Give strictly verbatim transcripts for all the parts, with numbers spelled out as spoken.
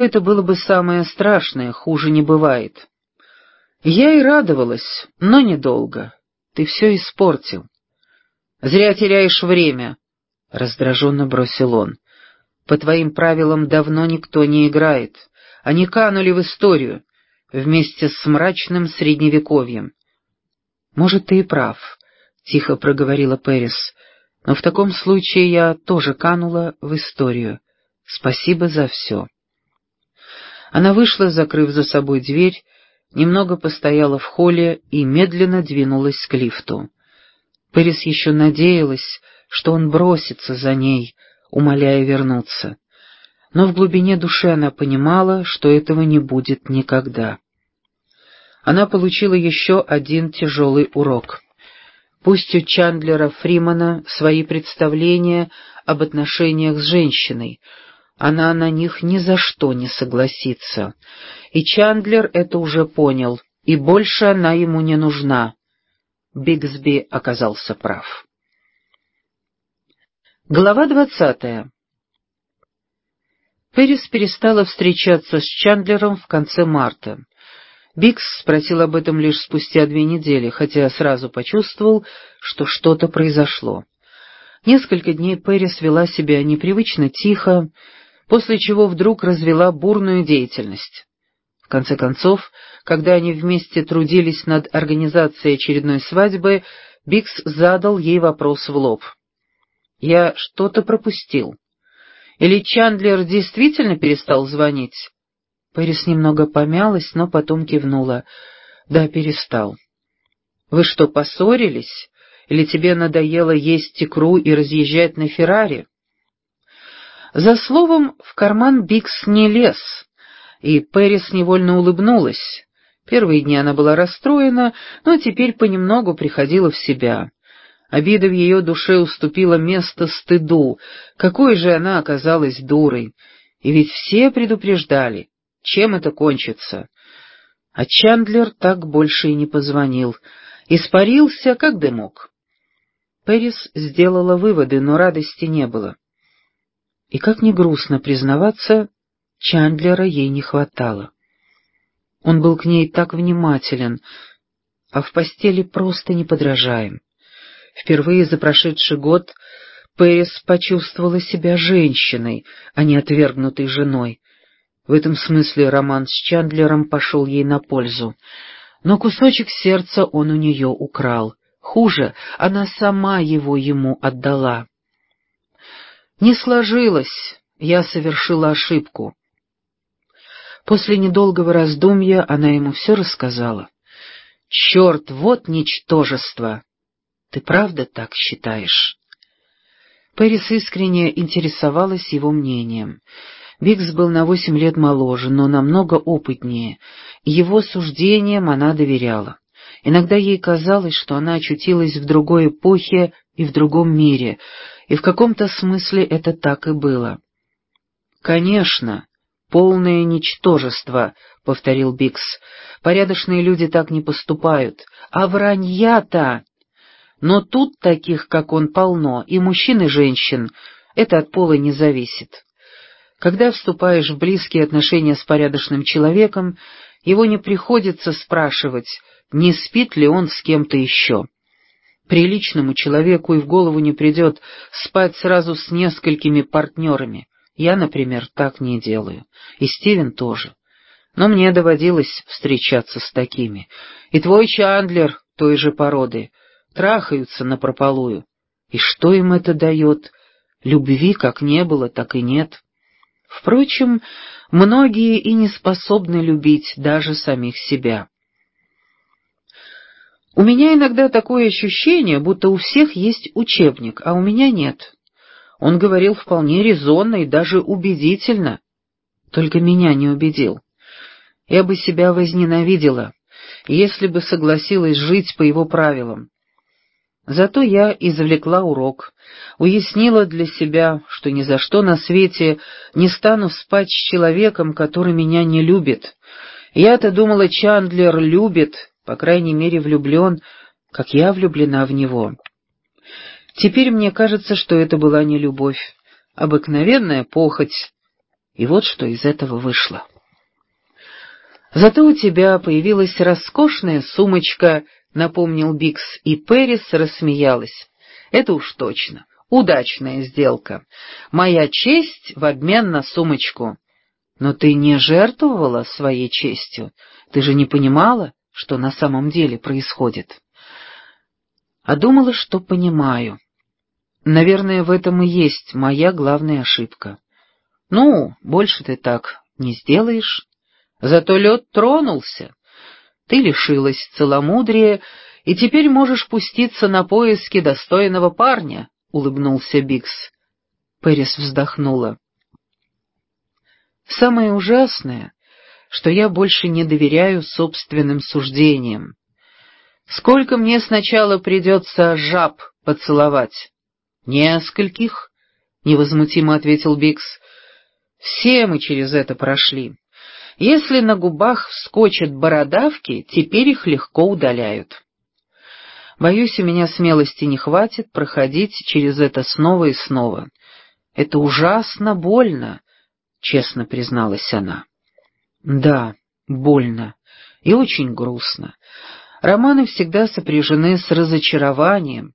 это было бы самое страшное, хуже не бывает. Я и радовалась, но недолго. Ты все испортил. Зря теряешь время, — раздраженно бросил он. По твоим правилам давно никто не играет. Они канули в историю, вместе с мрачным средневековьем. Может, ты и прав, — тихо проговорила Пэрис, — но в таком случае я тоже канула в историю. Спасибо за все. Она вышла, закрыв за собой дверь, немного постояла в холле и медленно двинулась к лифту. Пэрис еще надеялась, что он бросится за ней, умоляя вернуться. Но в глубине души она понимала, что этого не будет никогда. Она получила еще один тяжелый урок. Пусть у Чандлера Фримана свои представления об отношениях с женщиной, она на них ни за что не согласится. И Чандлер это уже понял, и больше она ему не нужна. Бигсби оказался прав. Глава двадцатая. Пэрис перестала встречаться с Чандлером в конце марта. Бигс спросил об этом лишь спустя две недели, хотя сразу почувствовал, что что-то произошло. Несколько дней Пэрис вела себя непривычно тихо, после чего вдруг развела бурную деятельность. В конце концов, когда они вместе трудились над организацией очередной свадьбы, Бигс задал ей вопрос в лоб. «Я что-то пропустил. Или Чандлер действительно перестал звонить?» Пэрис немного помялась, но потом кивнула. «Да, перестал». «Вы что, поссорились? Или тебе надоело есть икру и разъезжать на Феррари?» За словом в карман Бигс не лез, и Пэрис невольно улыбнулась. Первые дни она была расстроена, но теперь понемногу приходила в себя. Обида в ее душе уступила место стыду. Какой же она оказалась дурой! И ведь все предупреждали, чем это кончится. А Чандлер так больше и не позвонил. Испарился, как дымок. Пэрис сделала выводы, но радости не было. И как ни грустно признаваться, Чандлера ей не хватало. Он был к ней так внимателен, а в постели просто неподражаем. Впервые за прошедший год Пэрис почувствовала себя женщиной, а не отвергнутой женой. В этом смысле роман с Чандлером пошел ей на пользу. Но кусочек сердца он у нее украл. Хуже, она сама его ему отдала. Не сложилось, я совершила ошибку. После недолгого раздумья она ему все рассказала. «Черт, вот ничтожество! Ты правда так считаешь?» Пэрис искренне интересовалась его мнением. Бигс был на восемь лет моложе, но намного опытнее. Его суждениям она доверяла. Иногда ей казалось, что она очутилась в другой эпохе и в другом мире, и в каком-то смысле это так и было. «Конечно, полное ничтожество», — повторил Бигс. «Порядочные люди так не поступают. А вранья-то! Но тут таких, как он, полно, и мужчин, и женщин. Это от пола не зависит. Когда вступаешь в близкие отношения с порядочным человеком, его не приходится спрашивать, не спит ли он с кем-то еще. Приличному человеку и в голову не придет спать сразу с несколькими партнерами. Я, например, так не делаю. И Стивен тоже. Но мне доводилось встречаться с такими. И твой Чандлер той же породы. Трахаются напропалую. И что им это дает? Любви как не было, так и нет. Впрочем, многие и не способны любить даже самих себя. У меня иногда такое ощущение, будто у всех есть учебник, а у меня нет. Он говорил вполне резонно и даже убедительно. Только меня не убедил. Я бы себя возненавидела, если бы согласилась жить по его правилам. Зато я извлекла урок, уяснила для себя, что ни за что на свете не стану спать с человеком, который меня не любит. Я-то думала, Чандлер любит, по крайней мере влюблен, как я влюблена в него. Теперь мне кажется, что это была не любовь, обыкновенная похоть. И вот что из этого вышло. «Зато у тебя появилась роскошная сумочка», — напомнил Бикс, и Пэрис рассмеялась. «Это уж точно. Удачная сделка. Моя честь в обмен на сумочку». «Но ты не жертвовала своей честью. Ты же не понимала, что на самом деле происходит?» «А думала, что понимаю. Наверное, в этом и есть моя главная ошибка. Ну, больше ты так не сделаешь. Зато лед тронулся. Ты лишилась целомудрия, и теперь можешь пуститься на поиски достойного парня», — улыбнулся Бикс. Пэрис вздохнула. «Самое ужасное, что я больше не доверяю собственным суждениям. Сколько мне сначала придется жаб поцеловать?» «Нескольких», — невозмутимо ответил Бикс. «Все мы через это прошли. Если на губах вскочат бородавки, теперь их легко удаляют. Боюсь, у меня смелости не хватит проходить через это снова и снова. Это ужасно больно», — честно призналась она. «Да, больно и очень грустно. Романы всегда сопряжены с разочарованием.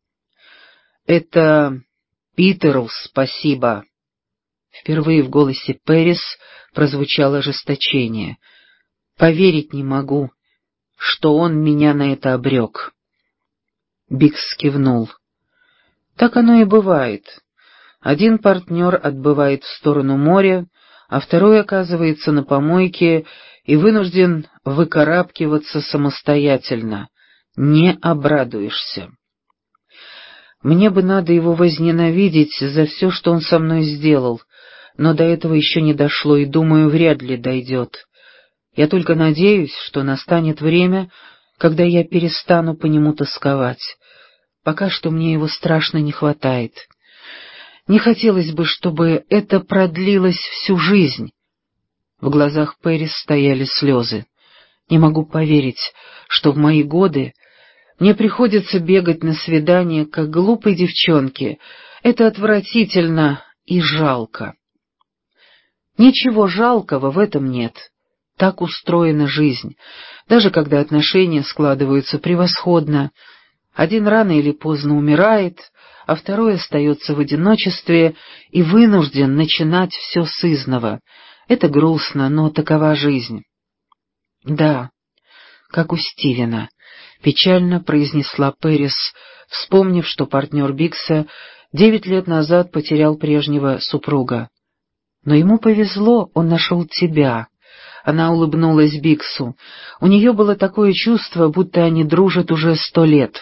Это Питеру спасибо». Впервые в голосе Пэрис прозвучало ожесточение. «Поверить не могу, что он меня на это обрек». Бикс кивнул. «Так оно и бывает. Один партнер отбывает в сторону моря, а второй оказывается на помойке и вынужден выкарабкиваться самостоятельно. Не обрадуешься. Мне бы надо его возненавидеть за все, что он со мной сделал, но до этого еще не дошло и, думаю, вряд ли дойдет. Я только надеюсь, что настанет время, когда я перестану по нему тосковать. Пока что мне его страшно не хватает. Не хотелось бы, чтобы это продлилось всю жизнь». В глазах Пэрис стояли слезы. «Не могу поверить, что в мои годы мне приходится бегать на свидание, как глупой девчонке. Это отвратительно и жалко». «Ничего жалкого в этом нет. Так устроена жизнь. Даже когда отношения складываются превосходно, один рано или поздно умирает, а второй остается в одиночестве и вынужден начинать все сызнова. Это грустно, но такова жизнь». «Да, как у Стивена», — печально произнесла Пэрис, вспомнив, что партнер Бикса девять лет назад потерял прежнего супруга. «Но ему повезло, он нашел тебя». Она улыбнулась Биксу. У нее было такое чувство, будто они дружат уже сто лет.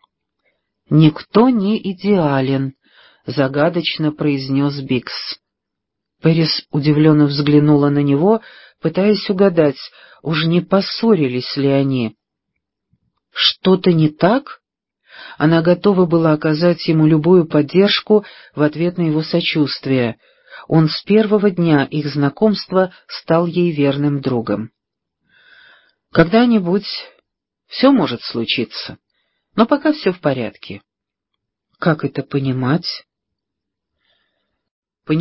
«Никто не идеален», — загадочно произнес Бикс. Пэрис удивленно взглянула на него, пытаясь угадать, уж не поссорились ли они. «Что-то не так?» Она готова была оказать ему любую поддержку в ответ на его сочувствие. Он с первого дня их знакомства стал ей верным другом. «Когда-нибудь все может случиться, но пока все в порядке». «Как это понимать?»